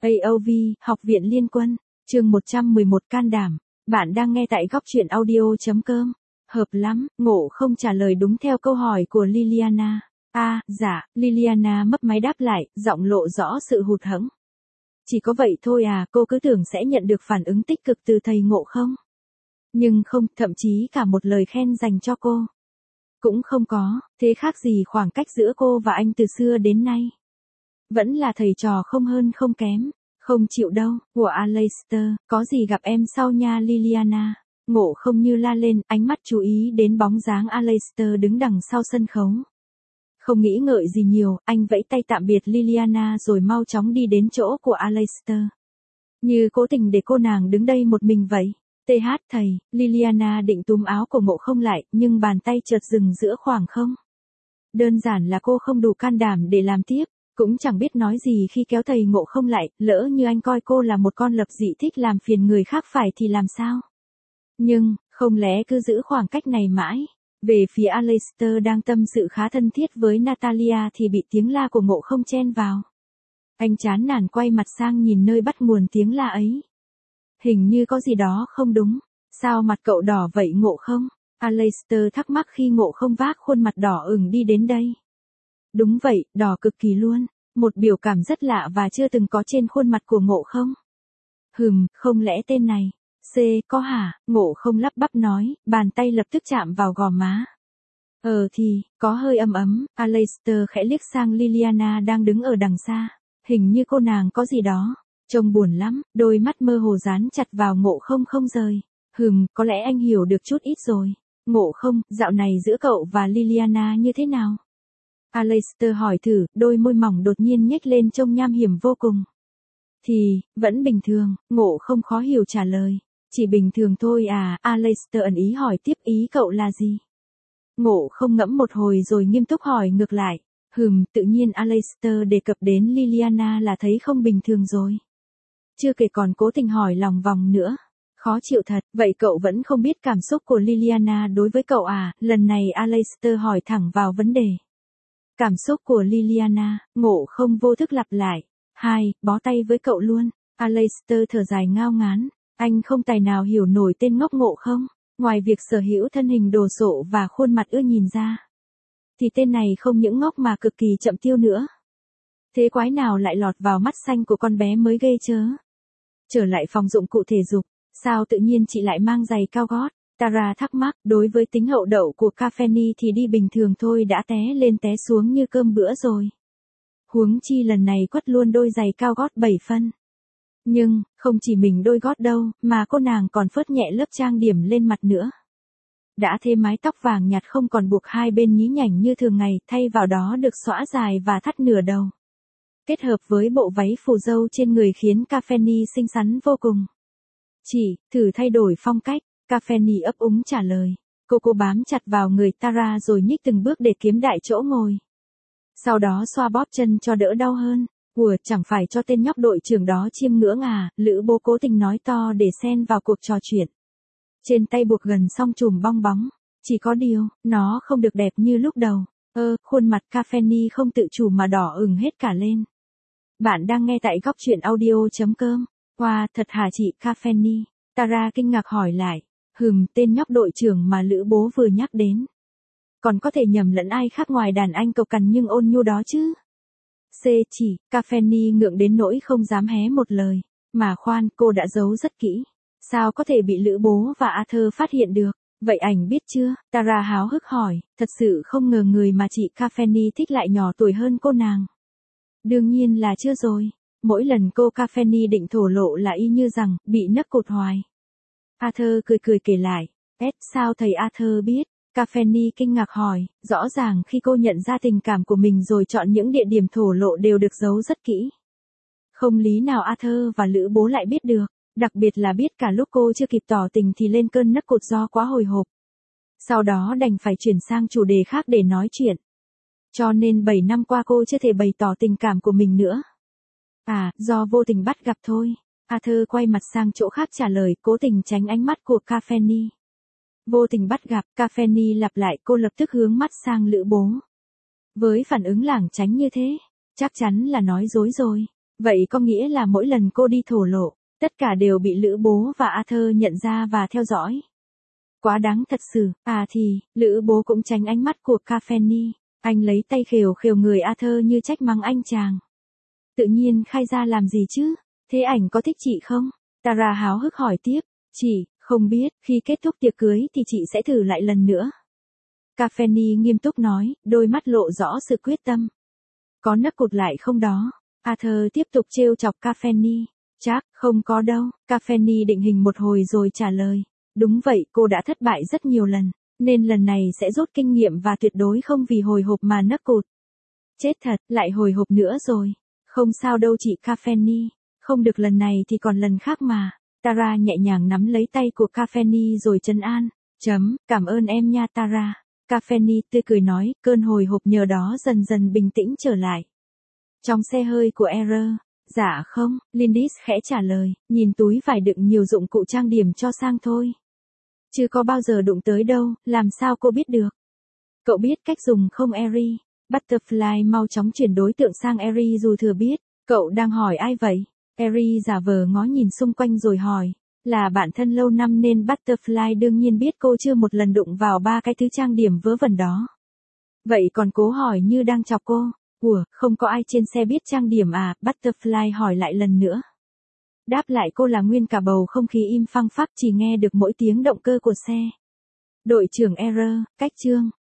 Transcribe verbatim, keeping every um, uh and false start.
a o vê, Học viện Liên quân, chương một trăm mười một can đảm. Bạn đang nghe tại góc truyện audio chấm com. Hợp lắm, Ngộ không trả lời đúng theo câu hỏi của Liliana. À, dạ, Liliana mấp máy đáp lại, giọng lộ rõ sự hụt hẫng. Chỉ có vậy thôi à, cô cứ tưởng sẽ nhận được phản ứng tích cực từ thầy Ngộ không? Nhưng không, thậm chí cả một lời khen dành cho cô cũng không có, thế khác gì khoảng cách giữa cô và anh từ xưa đến nay. Vẫn là thầy trò không hơn không kém. Không chịu đâu, của Aleister, có gì gặp em sau nha Liliana. Ngộ không như la lên, ánh mắt chú ý đến bóng dáng Aleister đứng đằng sau sân khấu. Không nghĩ ngợi gì nhiều, anh vẫy tay tạm biệt Liliana rồi mau chóng đi đến chỗ của Aleister. Như cố tình để cô nàng đứng đây một mình vậy. tê hát thầy, Liliana định túm áo của Ngộ không lại, nhưng bàn tay chợt dừng giữa khoảng không. Đơn giản là cô không đủ can đảm để làm tiếp. Cũng chẳng biết nói gì khi kéo thầy Ngộ không lại, lỡ như anh coi cô là một con lập dị thích làm phiền người khác phải thì làm sao? Nhưng, không lẽ cứ giữ khoảng cách này mãi? Về phía Aleister đang tâm sự khá thân thiết với Natalia thì bị tiếng la của Ngộ không chen vào. Anh chán nản quay mặt sang nhìn nơi bắt nguồn tiếng la ấy. Hình như có gì đó không đúng, sao mặt cậu đỏ vậy Ngộ không? Aleister thắc mắc khi Ngộ không vác khuôn mặt đỏ ửng đi đến đây. Đúng vậy, đỏ cực kỳ luôn. Một biểu cảm rất lạ và chưa từng có trên khuôn mặt của Ngộ không. Hừm, không lẽ tên này? C, có hả? Ngộ không lắp bắp nói, bàn tay lập tức chạm vào gò má. Ờ thì, có hơi ấm ấm. Aleister khẽ liếc sang Liliana đang đứng ở đằng xa. Hình như cô nàng có gì đó. Trông buồn lắm, đôi mắt mơ hồ dán chặt vào Ngộ không không rời. Hừm, có lẽ anh hiểu được chút ít rồi. Ngộ không, dạo này giữa cậu và Liliana như thế nào? Aleister hỏi thử, đôi môi mỏng đột nhiên nhếch lên trông nham hiểm vô cùng. Thì, vẫn bình thường, Ngộ không khó hiểu trả lời. Chỉ bình thường thôi à, Aleister ẩn ý hỏi tiếp, ý cậu là gì? Ngộ không ngẫm một hồi rồi nghiêm túc hỏi ngược lại. Hừm, tự nhiên Aleister đề cập đến Liliana là thấy không bình thường rồi. Chưa kể còn cố tình hỏi lòng vòng nữa. Khó chịu thật, vậy cậu vẫn không biết cảm xúc của Liliana đối với cậu à? Lần này Aleister hỏi thẳng vào vấn đề. Cảm xúc của Liliana, Ngộ không vô thức lặp lại. Hai, bó tay với cậu luôn. Aleister thở dài ngao ngán. Anh không tài nào hiểu nổi tên ngốc Ngộ không. Ngoài việc sở hữu thân hình đồ sộ và khuôn mặt ưa nhìn ra. Thì tên này không những ngốc mà cực kỳ chậm tiêu nữa. Thế quái nào lại lọt vào mắt xanh của con bé mới ghê chớ. Trở lại phòng dụng cụ thể dục. Sao tự nhiên chị lại mang giày cao gót? Tara thắc mắc, đối với tính hậu đậu của Cafeni thì đi bình thường thôi đã té lên té xuống như cơm bữa rồi. Huống chi lần này quất luôn đôi giày cao gót bảy phân. Nhưng, không chỉ mình đôi gót đâu, mà cô nàng còn phớt nhẹ lớp trang điểm lên mặt nữa. Đã thêm mái tóc vàng nhạt không còn buộc hai bên nhí nhảnh như thường ngày, thay vào đó được xõa dài và thắt nửa đầu. Kết hợp với bộ váy phù dâu trên người khiến Cafeni xinh xắn vô cùng. Chỉ, thử thay đổi phong cách. Cafeni ấp úng trả lời. Cô cô bám chặt vào người Tara rồi nhích từng bước để kiếm đại chỗ ngồi. Sau đó xoa bóp chân cho đỡ đau hơn. Ủa, chẳng phải cho tên nhóc đội trưởng đó chiêm ngưỡng à, Lữ Bố cố tình nói to để xen vào cuộc trò chuyện. Trên tay buộc gần xong chùm bong bóng. Chỉ có điều, nó không được đẹp như lúc đầu. Ơ, khuôn mặt Cafeni không tự chủ mà đỏ ửng hết cả lên. Bạn đang nghe tại góc truyện audio chấm com. Wow, thật hả chị Cafeni? Tara kinh ngạc hỏi lại. Hừm, tên nhóc đội trưởng mà Lữ Bố vừa nhắc đến. Còn có thể nhầm lẫn ai khác ngoài đàn anh cộc cằn nhưng ôn nhu đó chứ. C chỉ, Cafeni ngượng đến nỗi không dám hé một lời. Mà khoan, cô đã giấu rất kỹ. Sao có thể bị Lữ Bố và Arthur phát hiện được? Vậy ảnh biết chưa? Tara háo hức hỏi, thật sự không ngờ người mà chị Cafeni thích lại nhỏ tuổi hơn cô nàng. Đương nhiên là chưa rồi. Mỗi lần cô Cafeni định thổ lộ là y như rằng, bị nấc cột hoài. Arthur cười cười kể lại. Ed, sao thầy Arthur biết? Cafeni kinh ngạc hỏi, rõ ràng khi cô nhận ra tình cảm của mình rồi chọn những địa điểm thổ lộ đều được giấu rất kỹ. Không lý nào Arthur và Lữ Bố lại biết được, đặc biệt là biết cả lúc cô chưa kịp tỏ tình thì lên cơn nấc cột do quá hồi hộp. Sau đó đành phải chuyển sang chủ đề khác để nói chuyện. Cho nên bảy năm qua cô chưa thể bày tỏ tình cảm của mình nữa. À, do vô tình bắt gặp thôi. Arthur quay mặt sang chỗ khác trả lời, cố tình tránh ánh mắt của Cafeni. Vô tình bắt gặp, Cafeni lặp lại, cô lập tức hướng mắt sang Lữ Bố. Với phản ứng lảng tránh như thế, chắc chắn là nói dối rồi. Vậy có nghĩa là mỗi lần cô đi thổ lộ, tất cả đều bị Lữ bố và Arthur nhận ra và theo dõi. Quá đáng thật sự, à thì, Lữ bố cũng tránh ánh mắt của Caffeine. Anh lấy tay khều khều người Arthur như trách mắng anh chàng. Tự nhiên khai ra làm gì chứ? Thế ảnh có thích chị không? Tara háo hức hỏi tiếp. Chị, không biết, khi kết thúc tiệc cưới thì chị sẽ thử lại lần nữa. Caffeine nghiêm túc nói, đôi mắt lộ rõ sự quyết tâm. Có nấc cụt lại không đó? Arthur tiếp tục trêu chọc Caffeine. Chắc, không có đâu. Caffeine định hình một hồi rồi trả lời. Đúng vậy, cô đã thất bại rất nhiều lần, nên lần này sẽ rút kinh nghiệm và tuyệt đối không vì hồi hộp mà nấc cụt. Chết thật, lại hồi hộp nữa rồi. Không sao đâu chị Caffeine, không được lần này thì còn lần khác mà. Tara nhẹ nhàng nắm lấy tay của Caffeine rồi trấn an. Chấm, cảm ơn em nha Tara. Caffeine tươi cười nói, cơn hồi hộp nhờ đó dần dần bình tĩnh trở lại. Trong xe hơi của R. Dạ không, Lindis khẽ trả lời, nhìn túi vải đựng nhiều dụng cụ trang điểm cho sang thôi. Chứ có bao giờ đụng tới đâu, làm sao cô biết được? Cậu biết cách dùng không Eri? Butterfly mau chóng chuyển đối tượng sang Eri dù thừa biết. Cậu đang hỏi ai vậy? Eri giả vờ ngó nhìn xung quanh rồi hỏi. Là bạn thân lâu năm nên Butterfly đương nhiên biết cô chưa một lần đụng vào ba cái thứ trang điểm vớ vẩn đó. Vậy còn cố hỏi như đang chọc cô. Ủa, không có ai trên xe biết trang điểm à? Butterfly hỏi lại lần nữa. Đáp lại cô là nguyên cả bầu không khí im phăng phắc, chỉ nghe được mỗi tiếng động cơ của xe. Đội trưởng R, cách chương.